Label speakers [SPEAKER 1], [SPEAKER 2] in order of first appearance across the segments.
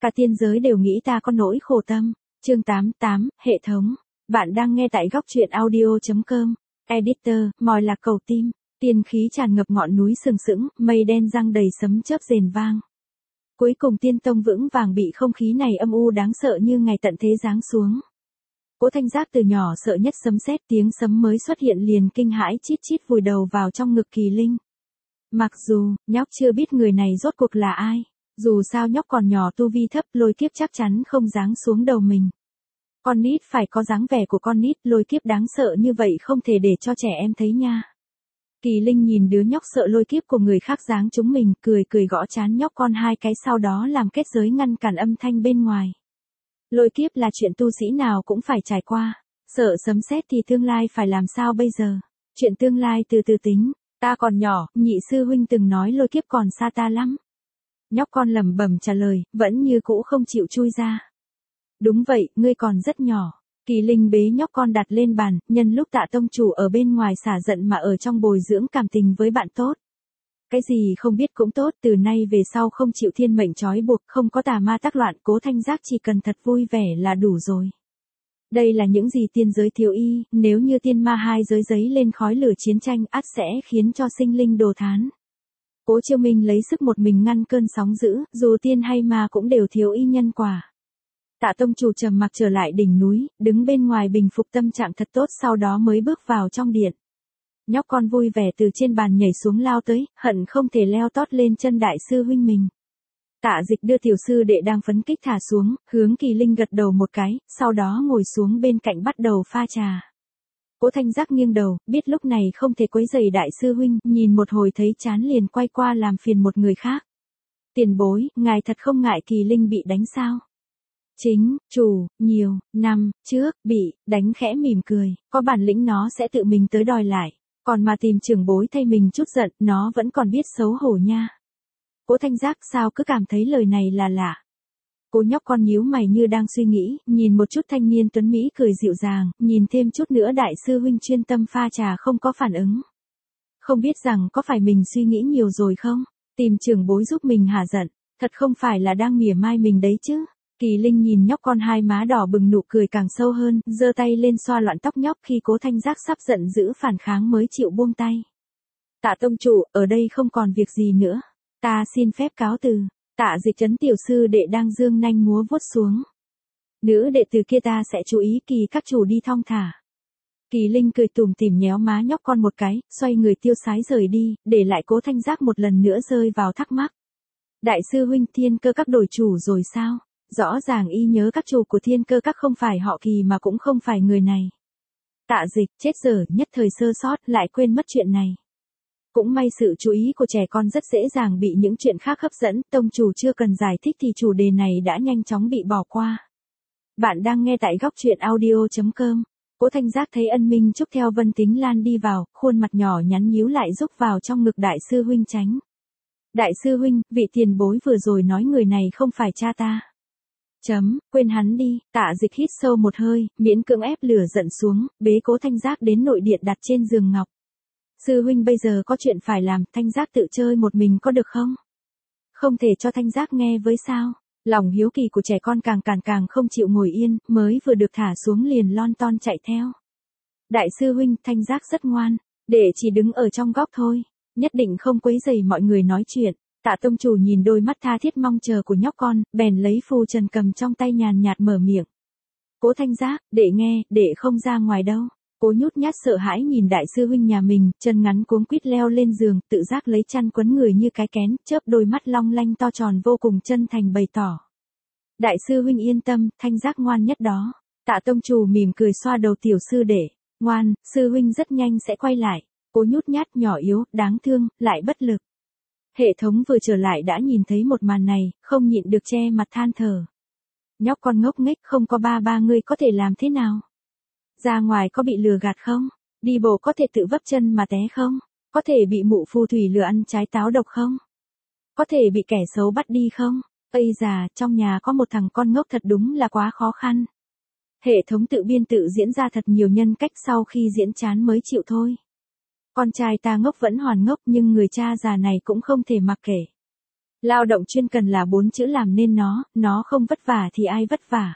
[SPEAKER 1] Cả tiên giới đều nghĩ ta có nỗi khổ tâm. Chương 88, hệ thống. Bạn đang nghe tại góc truyện audio.com. Editor, mòi lạc cầu tim. Tiên khí tràn ngập ngọn núi sừng sững, mây đen giăng đầy sấm chớp rền vang. Cuối cùng tiên tông vững vàng bị không khí này âm u đáng sợ như ngày tận thế giáng xuống. Cố Thanh Giác từ nhỏ sợ nhất sấm sét, tiếng sấm mới xuất hiện liền kinh hãi chít chít vùi đầu vào trong ngực Kỳ Linh. Mặc dù, nhóc chưa biết người này rốt cuộc là ai. Dù sao nhóc còn nhỏ tu vi thấp, lôi kiếp chắc chắn không giáng xuống đầu mình. Con nít phải có dáng vẻ của con nít, lôi kiếp đáng sợ như vậy không thể để cho trẻ em thấy nha. Kỳ Linh nhìn đứa nhóc sợ lôi kiếp của người khác giáng chúng mình, cười cười gõ trán nhóc con hai cái, sau đó làm kết giới ngăn cản âm thanh bên ngoài. Lôi kiếp là chuyện tu sĩ nào cũng phải trải qua. Sợ sấm sét thì tương lai phải làm sao bây giờ? Chuyện tương lai từ từ tính. Ta còn nhỏ, nhị sư huynh từng nói lôi kiếp còn xa ta lắm. Nhóc con lẩm bẩm trả lời, vẫn như cũ không chịu chui ra. Đúng vậy, ngươi còn rất nhỏ. Kỳ Linh bế nhóc con đặt lên bàn, nhân lúc Tạ tông chủ ở bên ngoài xả giận mà ở trong bồi dưỡng cảm tình với bạn tốt. Cái gì không biết cũng tốt, từ nay về sau không chịu thiên mệnh trói buộc, không có tà ma tác loạn, Cố Thanh Giác chỉ cần thật vui vẻ là đủ rồi. Đây là những gì tiên giới thiếu y, nếu như tiên ma hai giới giấy lên khói lửa chiến tranh ắt sẽ khiến cho sinh linh đồ thán. Cố Chiêu Minh lấy sức một mình ngăn cơn sóng dữ, dù tiên hay ma cũng đều thiếu y nhân quả. Tạ tông chủ trầm mặc trở lại đỉnh núi, đứng bên ngoài bình phục tâm trạng thật tốt, sau đó mới bước vào trong điện. Nhóc con vui vẻ từ trên bàn nhảy xuống lao tới, hận không thể leo tót lên chân đại sư huynh mình. Tạ Dịch đưa tiểu sư đệ đang phấn kích thả xuống, hướng Kỳ Linh gật đầu một cái, sau đó ngồi xuống bên cạnh bắt đầu pha trà. Cố Thanh Giác nghiêng đầu, biết lúc này không thể quấy rầy đại sư huynh, nhìn một hồi thấy chán liền quay qua làm phiền một người khác. Tiền bối, ngài thật không ngại Kỳ Linh bị đánh sao? Chính, chủ, nhiều, năm, trước, bị, đánh khẽ mỉm cười, có bản lĩnh nó sẽ tự mình tới đòi lại, còn mà tìm trưởng bối thay mình chút giận, nó vẫn còn biết xấu hổ nha. Cố Thanh Giác sao cứ cảm thấy lời này là lạ. Cô nhóc con nhíu mày như đang suy nghĩ, nhìn một chút thanh niên tuấn Mỹ cười dịu dàng, nhìn thêm chút nữa đại sư huynh chuyên tâm pha trà không có phản ứng. Không biết rằng có phải mình suy nghĩ nhiều rồi không? Tìm trưởng bối giúp mình hả giận, thật không phải là đang mỉa mai mình đấy chứ. Kỳ Linh nhìn nhóc con hai má đỏ bừng, nụ cười càng sâu hơn, giơ tay lên xoa loạn tóc nhóc khi Cố Thanh Giác sắp giận dữ phản kháng mới chịu buông tay. Tạ tông chủ, ở đây không còn việc gì nữa. Ta xin phép cáo từ. Tạ Dịch trấn tiểu sư đệ đang dương nanh múa vuốt xuống. Nữ đệ tử kia ta sẽ chú ý, Kỳ các chủ đi thong thả. Kỳ Linh cười tủm tỉm nhéo má nhóc con một cái, xoay người tiêu sái rời đi, để lại Cố Thanh Giác một lần nữa rơi vào thắc mắc. Đại sư huynh, Thiên Cơ các đổi chủ rồi sao? Rõ ràng y nhớ các chủ của Thiên Cơ các không phải họ Kỳ mà cũng không phải người này. Tạ Dịch, chết dở, nhất thời sơ sót, lại quên mất chuyện này. Cũng may sự chú ý của trẻ con rất dễ dàng bị những chuyện khác hấp dẫn, tông chủ chưa cần giải thích thì chủ đề này đã nhanh chóng bị bỏ qua. Bạn đang nghe tại góc truyện audio.com. Cố Thanh Giác thấy Ân Minh Trúc theo Vân Tính Lan đi vào, khuôn mặt nhỏ nhắn nhíu lại rúc vào trong ngực đại sư huynh tránh. Đại sư huynh, vị tiền bối vừa rồi nói người này không phải cha ta. Quên hắn đi. Tạ Dịch hít sâu một hơi, miễn cưỡng ép lửa giận xuống, bế Cố Thanh Giác đến nội điện đặt trên giường ngọc. Sư huynh bây giờ có chuyện phải làm, Thanh Giác tự chơi một mình có được không? Không thể cho Thanh Giác nghe với sao? Lòng hiếu kỳ của trẻ con càng không chịu ngồi yên, mới vừa được thả xuống liền lon ton chạy theo. Đại sư huynh, Thanh Giác rất ngoan, để chỉ đứng ở trong góc thôi, nhất định không quấy rầy mọi người nói chuyện. Tạ tông chủ nhìn đôi mắt tha thiết mong chờ của nhóc con, bèn lấy phù trần cầm trong tay nhàn nhạt mở miệng. Cố Thanh Giác, đệ nghe, đệ không ra ngoài đâu. Cố nhút nhát sợ hãi nhìn đại sư huynh nhà mình, chân ngắn cuống quýt leo lên giường, tự giác lấy chăn quấn người như cái kén, chớp đôi mắt long lanh to tròn vô cùng chân thành bày tỏ. Đại sư huynh yên tâm, Thanh Giác ngoan nhất đó. Tạ tông chủ mỉm cười xoa đầu tiểu sư đệ. Ngoan, sư huynh rất nhanh sẽ quay lại. Cố nhút nhát nhỏ yếu, đáng thương, lại bất lực. Hệ thống vừa trở lại đã nhìn thấy một màn này, không nhịn được che mặt than thở. Nhóc con ngốc nghếch, không có ba ngươi có thể làm thế nào? Ra ngoài có bị lừa gạt không? Đi bộ có thể tự vấp chân mà té không? Có thể bị mụ phù thủy lừa ăn trái táo độc không? Có thể bị kẻ xấu bắt đi không? Ây già, trong nhà có một thằng con ngốc thật đúng là quá khó khăn. Hệ thống tự biên tự diễn ra thật nhiều nhân cách, sau khi diễn chán mới chịu thôi. Con trai ta ngốc vẫn hoàn ngốc, nhưng người cha già này cũng không thể mặc kệ. Lao động chuyên cần là 4 chữ làm nên nó không vất vả thì ai vất vả.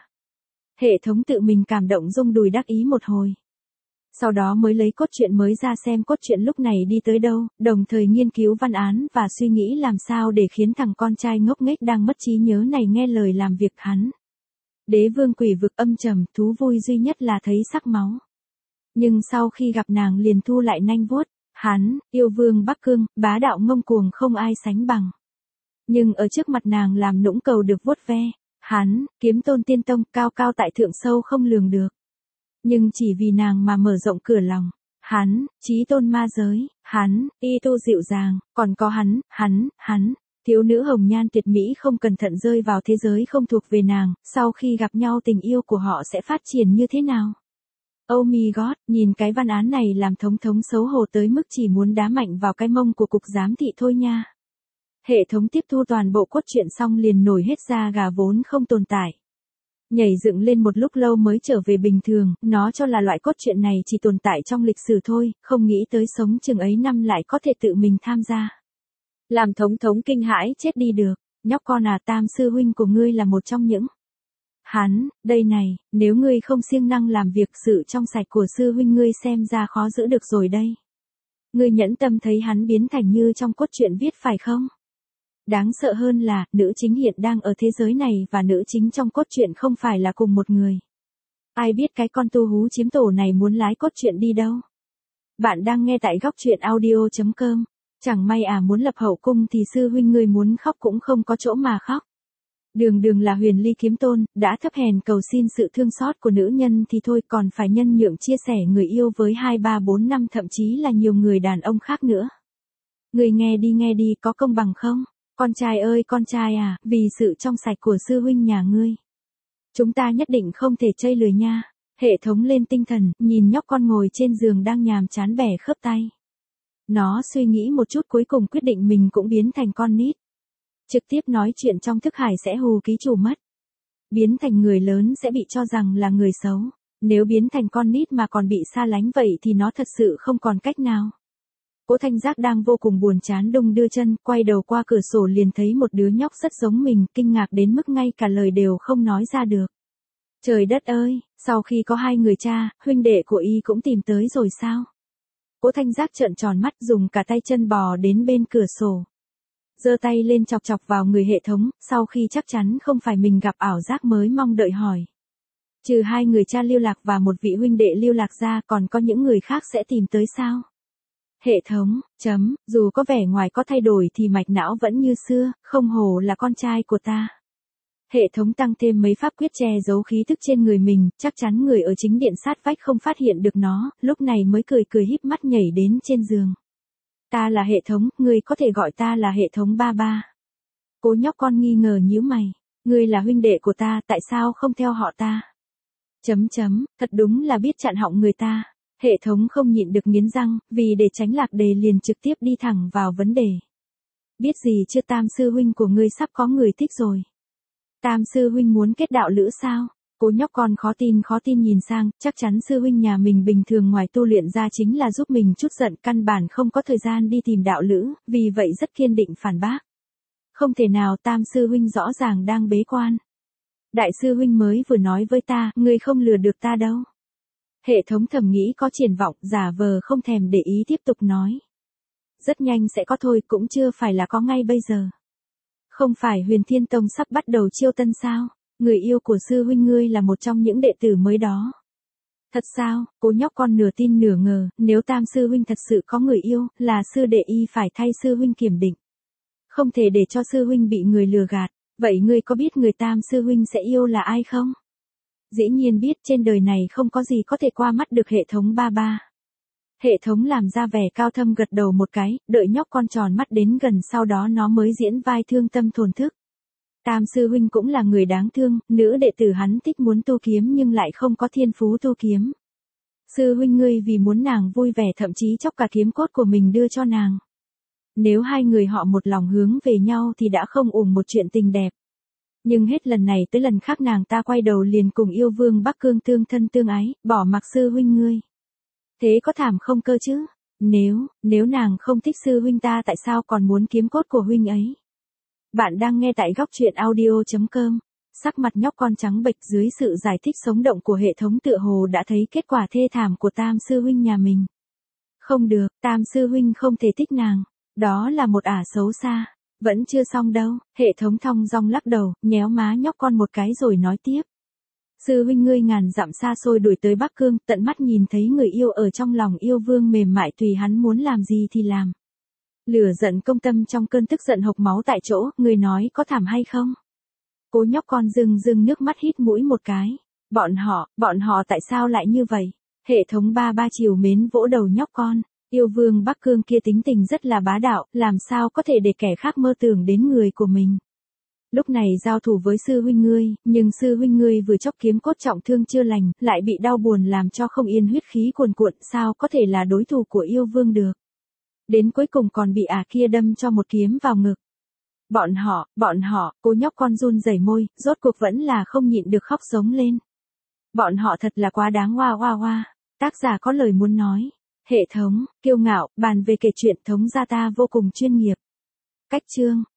[SPEAKER 1] Hệ thống tự mình cảm động rung đùi đắc ý một hồi. Sau đó mới lấy cốt truyện mới ra xem cốt truyện lúc này đi tới đâu, đồng thời nghiên cứu văn án và suy nghĩ làm sao để khiến thằng con trai ngốc nghếch đang mất trí nhớ này nghe lời làm việc hắn. Đế vương quỷ vực âm trầm, thú vui duy nhất là thấy sắc máu. Nhưng sau khi gặp nàng liền thu lại nanh vuốt, hắn, yêu vương Bắc Cương, bá đạo ngông cuồng không ai sánh bằng. Nhưng ở trước mặt nàng làm nũng cầu được vuốt ve, hắn, kiếm tôn tiên tông, cao cao tại thượng sâu không lường được. Nhưng chỉ vì nàng mà mở rộng cửa lòng, hắn, chí tôn ma giới, hắn, y tu dịu dàng, còn có hắn, thiếu nữ hồng nhan tuyệt mỹ không cẩn thận rơi vào thế giới không thuộc về nàng, sau khi gặp nhau tình yêu của họ sẽ phát triển như thế nào? Oh my god, nhìn cái văn án này làm thống thống xấu hổ tới mức chỉ muốn đá mạnh vào cái mông của cục giám thị thôi nha. Hệ thống tiếp thu toàn bộ cốt truyện xong liền nổi hết da gà vốn không tồn tại. Nhảy dựng lên một lúc lâu mới trở về bình thường, nó cho là loại cốt truyện này chỉ tồn tại trong lịch sử thôi, không nghĩ tới sống chừng ấy năm lại có thể tự mình tham gia. Làm thống thống kinh hãi chết đi được, nhóc con à, tam sư huynh của ngươi là một trong những. Hắn, đây này, nếu ngươi không siêng năng làm việc sự trong sạch của sư huynh ngươi xem ra khó giữ được rồi đây. Ngươi nhẫn tâm thấy hắn biến thành như trong cốt truyện viết phải không? Đáng sợ hơn là, nữ chính hiện đang ở thế giới này và nữ chính trong cốt truyện không phải là cùng một người. Ai biết cái con tu hú chiếm tổ này muốn lái cốt truyện đi đâu? Bạn đang nghe tại góc truyện audio.com. Chẳng may à, muốn lập hậu cung thì sư huynh ngươi muốn khóc cũng không có chỗ mà khóc. Đường đường là huyền ly kiếm tôn, đã thấp hèn cầu xin sự thương xót của nữ nhân thì thôi, còn phải nhân nhượng chia sẻ người yêu với 2, 3, 4, 5 thậm chí là nhiều người đàn ông khác nữa. Người nghe đi, có công bằng không? Con trai ơi con trai à, vì sự trong sạch của sư huynh nhà ngươi, chúng ta nhất định không thể chây lười nha. Hệ thống lên tinh thần, nhìn nhóc con ngồi trên giường đang nhàm chán bẻ khớp tay. Nó suy nghĩ một chút cuối cùng quyết định mình cũng biến thành con nít. Trực tiếp nói chuyện trong thức hải sẽ hù ký chủ mất. Biến thành người lớn sẽ bị cho rằng là người xấu. Nếu biến thành con nít mà còn bị xa lánh vậy thì nó thật sự không còn cách nào. Cố Thanh Giác đang vô cùng buồn chán đung đưa chân, quay đầu qua cửa sổ liền thấy một đứa nhóc rất giống mình, kinh ngạc đến mức ngay cả lời đều không nói ra được. Trời đất ơi, sau khi có 2 người cha, huynh đệ của y cũng tìm tới rồi sao? Cố Thanh Giác trợn tròn mắt dùng cả tay chân bò đến bên cửa sổ. Giơ tay lên chọc chọc vào người hệ thống, sau khi chắc chắn không phải mình gặp ảo giác mới mong đợi hỏi. Trừ 2 người cha lưu lạc và một vị huynh đệ lưu lạc ra còn có những người khác sẽ tìm tới sao? Hệ thống, dù có vẻ ngoài có thay đổi thì mạch não vẫn như xưa, không hổ là con trai của ta. Hệ thống tăng thêm mấy pháp quyết che giấu khí tức trên người mình, chắc chắn người ở chính điện sát vách không phát hiện được nó, lúc này mới cười híp mắt nhảy đến trên giường. Ta là hệ thống, ngươi có thể gọi ta là hệ thống ba ba. Cố nhóc con nghi ngờ nhíu mày, ngươi là huynh đệ của ta, tại sao không theo họ ta? Thật đúng là biết chặn họng người ta. Hệ thống không nhịn được nghiến răng, vì để tránh lạc đề liền trực tiếp đi thẳng vào vấn đề. Biết gì chưa, tam sư huynh của ngươi sắp có người thích rồi. Tam sư huynh muốn kết đạo lữ sao? Cố nhóc con khó tin nhìn sang, chắc chắn sư huynh nhà mình bình thường ngoài tu luyện ra chính là giúp mình chút giận, căn bản không có thời gian đi tìm đạo lữ, vì vậy rất kiên định phản bác. Không thể nào, tam sư huynh rõ ràng đang bế quan. Đại sư huynh mới vừa nói với ta, ngươi không lừa được ta đâu. Hệ thống thầm nghĩ có triển vọng, giả vờ không thèm để ý tiếp tục nói. Rất nhanh sẽ có thôi, cũng chưa phải là có ngay bây giờ. Không phải Huyền Thiên Tông sắp bắt đầu chiêu tân sao? Người yêu của sư huynh ngươi là một trong những đệ tử mới đó. Thật sao? Cố nhóc con nửa tin nửa ngờ, nếu tam sư huynh thật sự có người yêu, là sư đệ y phải thay sư huynh kiểm định. Không thể để cho sư huynh bị người lừa gạt, vậy ngươi có biết người tam sư huynh sẽ yêu là ai không? Dĩ nhiên biết, trên đời này không có gì có thể qua mắt được hệ thống ba ba. Hệ thống làm ra vẻ cao thâm gật đầu một cái, đợi nhóc con tròn mắt đến gần sau đó nó mới diễn vai thương tâm thổn thức. Tam sư huynh cũng là người đáng thương, nữ đệ tử hắn thích muốn tu kiếm nhưng lại không có thiên phú tu kiếm. Sư huynh ngươi vì muốn nàng vui vẻ thậm chí chóc cả kiếm cốt của mình đưa cho nàng. Nếu 2 người họ một lòng hướng về nhau thì đã không uổng một chuyện tình đẹp. Nhưng hết lần này tới lần khác nàng ta quay đầu liền cùng yêu vương Bắc Cương tương thân tương ái, bỏ mặc sư huynh ngươi. Thế có thảm không cơ chứ? Nếu nàng không thích sư huynh ta tại sao còn muốn kiếm cốt của huynh ấy? Bạn đang nghe tại góc truyện audio.com. Sắc mặt nhóc con trắng bệch dưới sự giải thích sống động của hệ thống tựa hồ đã thấy kết quả thê thảm của Tam sư huynh nhà mình. Không được, Tam sư huynh không thể thích nàng. Đó là một ả xấu xa. Vẫn chưa xong đâu, hệ thống thong dong lắc đầu, nhéo má nhóc con một cái rồi nói tiếp. Sư huynh ngươi ngàn dặm xa xôi đuổi tới Bắc Cương, tận mắt nhìn thấy người yêu ở trong lòng yêu vương mềm mại tùy hắn muốn làm gì thì làm. Lửa giận công tâm trong cơn tức giận hộc máu tại chỗ, người nói có thảm hay không? Cố nhóc con rưng nước mắt hít mũi một cái. Bọn họ tại sao lại như vậy? Hệ thống ba chiều mến vỗ đầu nhóc con. Yêu vương Bắc Cương kia tính tình rất là bá đạo, làm sao có thể để kẻ khác mơ tưởng đến người của mình. Lúc này giao thủ với sư huynh ngươi, nhưng sư huynh ngươi vừa chóc kiếm cốt trọng thương chưa lành, lại bị đau buồn làm cho không yên huyết khí cuồn cuộn, sao có thể là đối thủ của yêu vương được. Đến cuối cùng còn bị ả kia đâm cho một kiếm vào ngực. Bọn họ, cô nhóc con run rẩy môi, rốt cuộc vẫn là không nhịn được khóc giống lên. Bọn họ thật là quá đáng hoa. Tác giả có lời muốn nói. Hệ thống, kiêu ngạo, bàn về kể chuyện thống gia ta vô cùng chuyên nghiệp. Cách chương.